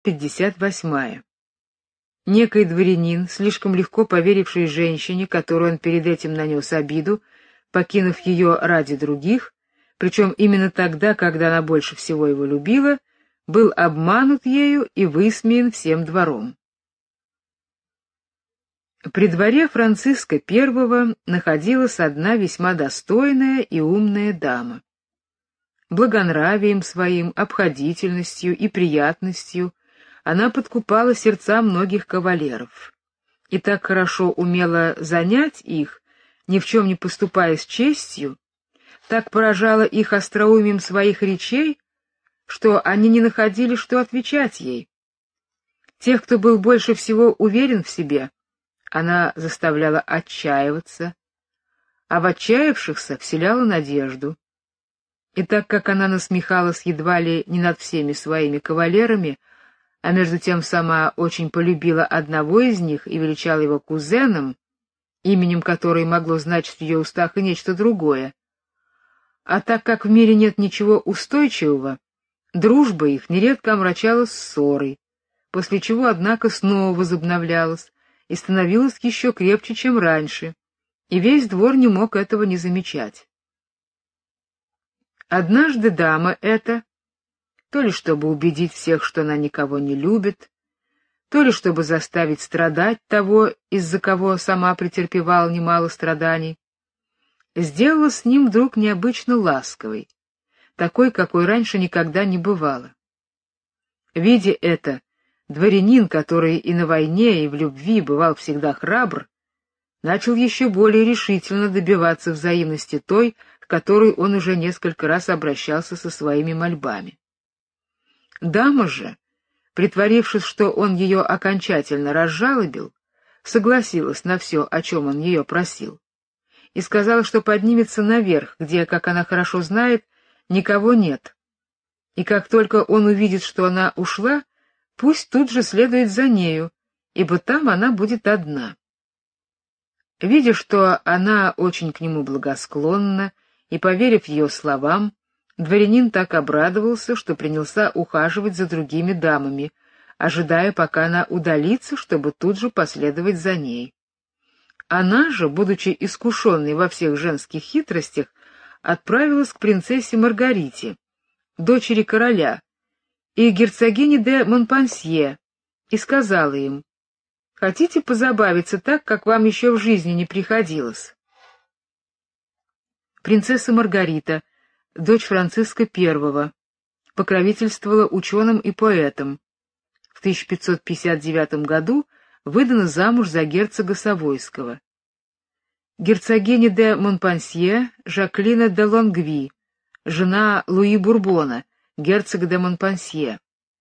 58. Некий дворянин, слишком легко поверивший женщине, которой он перед этим нанес обиду, покинув ее ради других, причем именно тогда, когда она больше всего его любила, был обманут ею и высмеян всем двором. При дворе Франциска I находилась одна весьма достойная и умная дама. Благонравием своим, обходительностью и приятностью она подкупала сердца многих кавалеров и так хорошо умела занять их, ни в чем не поступая с честью, так поражала их остроумием своих речей, что они не находили, что отвечать ей. Тех, кто был больше всего уверен в себе, она заставляла отчаиваться, а в отчаявшихся вселяла надежду. И так как она насмехалась едва ли не над всеми своими кавалерами, а между тем сама очень полюбила одного из них и величала его кузеном, именем которого могло значить в ее устах и нечто другое, а так как в мире нет ничего устойчивого, дружба их нередко омрачалась ссорой, после чего, однако, снова возобновлялась и становилась еще крепче, чем раньше, и весь двор не мог этого не замечать. Однажды дама эта, то ли чтобы убедить всех, что она никого не любит, то ли чтобы заставить страдать того, из-за кого сама претерпевала немало страданий, сделала с ним вдруг необычно ласковой, такой, какой раньше никогда не бывало. Видя это, дворянин, который и на войне, и в любви бывал всегда храбр, начал еще более решительно добиваться взаимности той, к которой он уже несколько раз обращался со своими мольбами. Дама же, притворившись, что он ее окончательно разжалобил, согласилась на все, о чем он ее просил, и сказала, что поднимется наверх, где, как она хорошо знает, никого нет, и как только он увидит, что она ушла, пусть тут же следует за нею, ибо там она будет одна. Видя, что она очень к нему благосклонна, и поверив ее словам, дворянин так обрадовался, что принялся ухаживать за другими дамами, ожидая, пока она удалится, чтобы тут же последовать за ней. Она же, будучи искушенной во всех женских хитростях, отправилась к принцессе Маргарите, дочери короля, и герцогине де Монпансье, и сказала им: «Хотите позабавиться так, как вам еще в жизни не приходилось?» Принцесса Маргарита, дочь Франциска I, покровительствовала ученым и поэтам. В 1559 году выдана замуж за герцога Савойского. Герцогиня де Монпансье Жаклина де Лонгви, жена Луи Бурбона, герцога де Монпансье.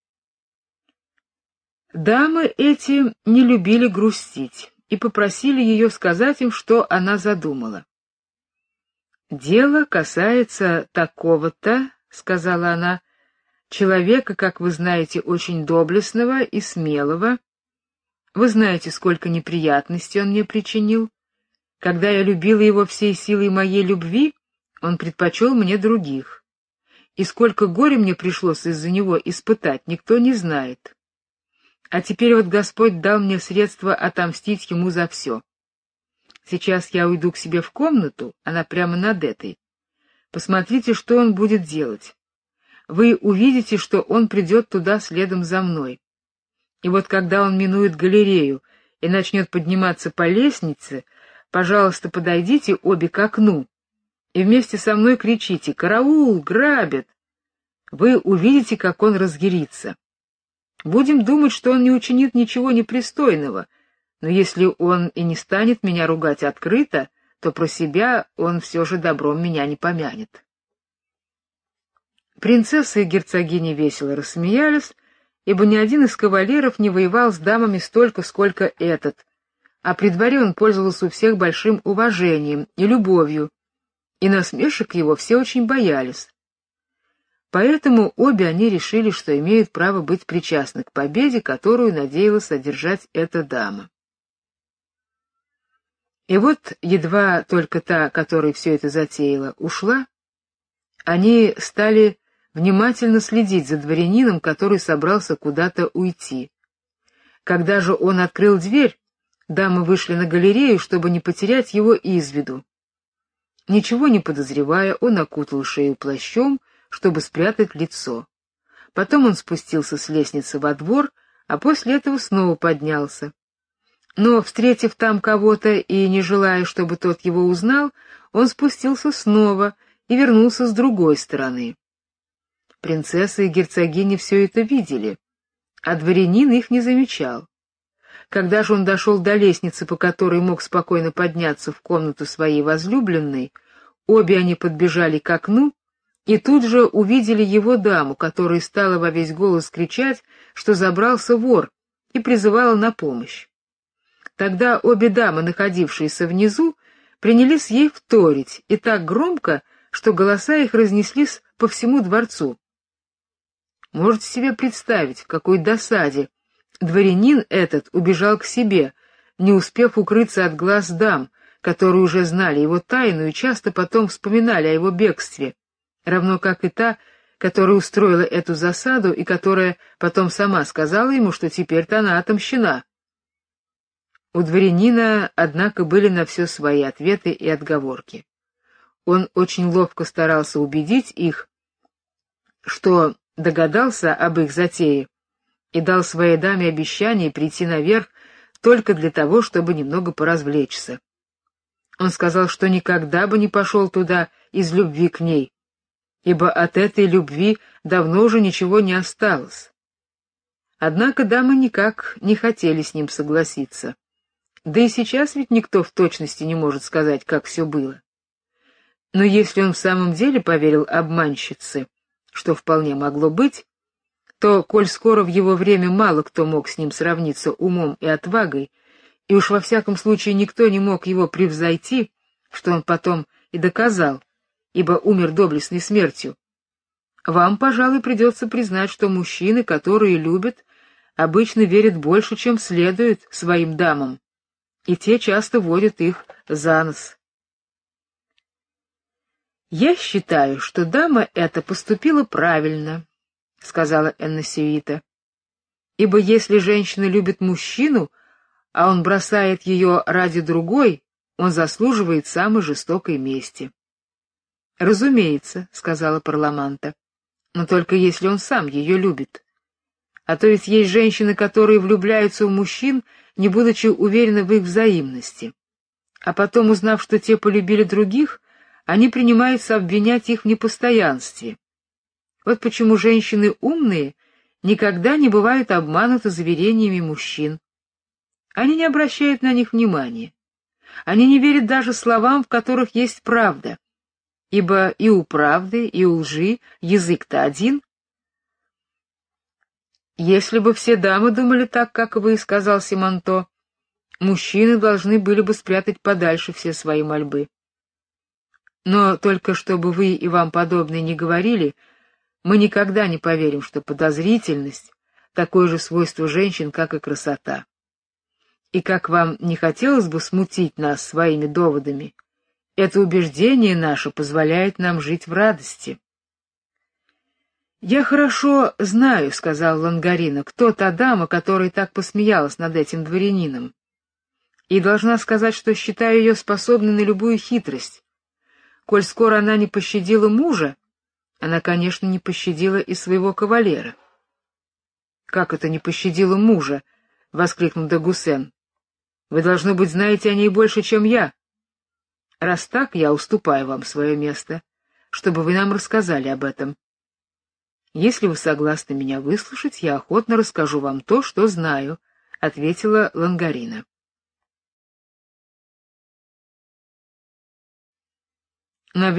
Дамы эти не любили грустить и попросили ее сказать им, что она задумала. «Дело касается такого-то, — сказала она, — человека, как вы знаете, очень доблестного и смелого. Вы знаете, сколько неприятностей он мне причинил. Когда я любила его всей силой моей любви, он предпочел мне других. И сколько горя мне пришлось из-за него испытать, никто не знает. А теперь вот Господь дал мне средства отомстить ему за все. Сейчас я уйду к себе в комнату, она прямо над этой. Посмотрите, что он будет делать. Вы увидите, что он придет туда следом за мной. И вот когда он минует галерею и начнет подниматься по лестнице, пожалуйста, подойдите обе к окну и вместе со мной кричите: «Караул! Грабят!» Вы увидите, как он разъярится. Будем думать, что он не учинит ничего непристойного, но если он и не станет меня ругать открыто, то про себя он все же добром меня не помянет. Принцесса и герцогиня весело рассмеялись, ибо ни один из кавалеров не воевал с дамами столько, сколько этот, а при дворе он пользовался у всех большим уважением и любовью, и насмешек его все очень боялись. Поэтому обе они решили, что имеют право быть причастны к победе, которую надеялась одержать эта дама. И вот, едва только та, которая все это затеяла, ушла, они стали внимательно следить за дворянином, который собрался куда-то уйти. Когда же он открыл дверь, дамы вышли на галерею, чтобы не потерять его из виду. Ничего не подозревая, он окутал шею плащом, чтобы спрятать лицо. Потом он спустился с лестницы во двор, а после этого снова поднялся. Но, встретив там кого-то и не желая, чтобы тот его узнал, он спустился снова и вернулся с другой стороны. Принцесса и герцогиня все это видели, а дворянин их не замечал. Когда же он дошел до лестницы, по которой мог спокойно подняться в комнату своей возлюбленной, обе они подбежали к окну и тут же увидели его даму, которая стала во весь голос кричать, что забрался вор, и призывала на помощь. Тогда обе дамы, находившиеся внизу, принялись ей вторить, и так громко, что голоса их разнеслись по всему дворцу. Можете себе представить, в какой досаде дворянин этот убежал к себе, не успев укрыться от глаз дам, которые уже знали его тайну и часто потом вспоминали о его бегстве, равно как и та, которая устроила эту засаду и которая потом сама сказала ему, что теперь-то она отомщена. У дворянина, однако, были на все свои ответы и отговорки. Он очень ловко старался убедить их, что догадался об их затее, и дал своей даме обещание прийти наверх только для того, чтобы немного поразвлечься. Он сказал, что никогда бы не пошел туда из любви к ней, ибо от этой любви давно уже ничего не осталось. Однако дамы никак не хотели с ним согласиться. Да и сейчас ведь никто в точности не может сказать, как все было. Но если он в самом деле поверил обманщице, что вполне могло быть, то, коль скоро в его время мало кто мог с ним сравниться умом и отвагой, и уж во всяком случае никто не мог его превзойти, что он потом и доказал, ибо умер доблестной смертью, вам, пожалуй, придется признать, что мужчины, которые любят, обычно верят больше, чем следует своим дамам, и те часто водят их за нос. «Я считаю, что дама эта поступила правильно», — сказала Эннесиита, «ибо если женщина любит мужчину, а он бросает ее ради другой, он заслуживает самой жестокой мести». «Разумеется», — сказала Парламанта, «но только если он сам ее любит. А то ведь есть женщины, которые влюбляются в мужчин, не будучи уверены в их взаимности. А потом, узнав, что те полюбили других, они принимаются обвинять их в непостоянстве. Вот почему женщины умные никогда не бывают обмануты заверениями мужчин. Они не обращают на них внимания. Они не верят даже словам, в которых есть правда, ибо и у правды, и у лжи язык-то один. Если бы все дамы думали так, как вы, — сказал Симонто, — мужчины должны были бы спрятать подальше все свои мольбы. Но только чтобы вы и вам подобные не говорили, мы никогда не поверим, что подозрительность — такое же свойство женщин, как и красота. И как вам не хотелось бы смутить нас своими доводами, это убеждение наше позволяет нам жить в радости. «Я хорошо знаю, — сказал Лангарино, — кто та дама, которая так посмеялась над этим дворянином, и должна сказать, что считаю ее способной на любую хитрость. Коль скоро она не пощадила мужа, она, конечно, не пощадила и своего кавалера». «Как это не пощадила мужа?» — воскликнул де Гуссен. «Вы, должно быть, знаете о ней больше, чем я. Раз так, я уступаю вам свое место, чтобы вы нам рассказали об этом. Если вы согласны меня выслушать, я охотно расскажу вам то, что знаю», — ответила Лангарино.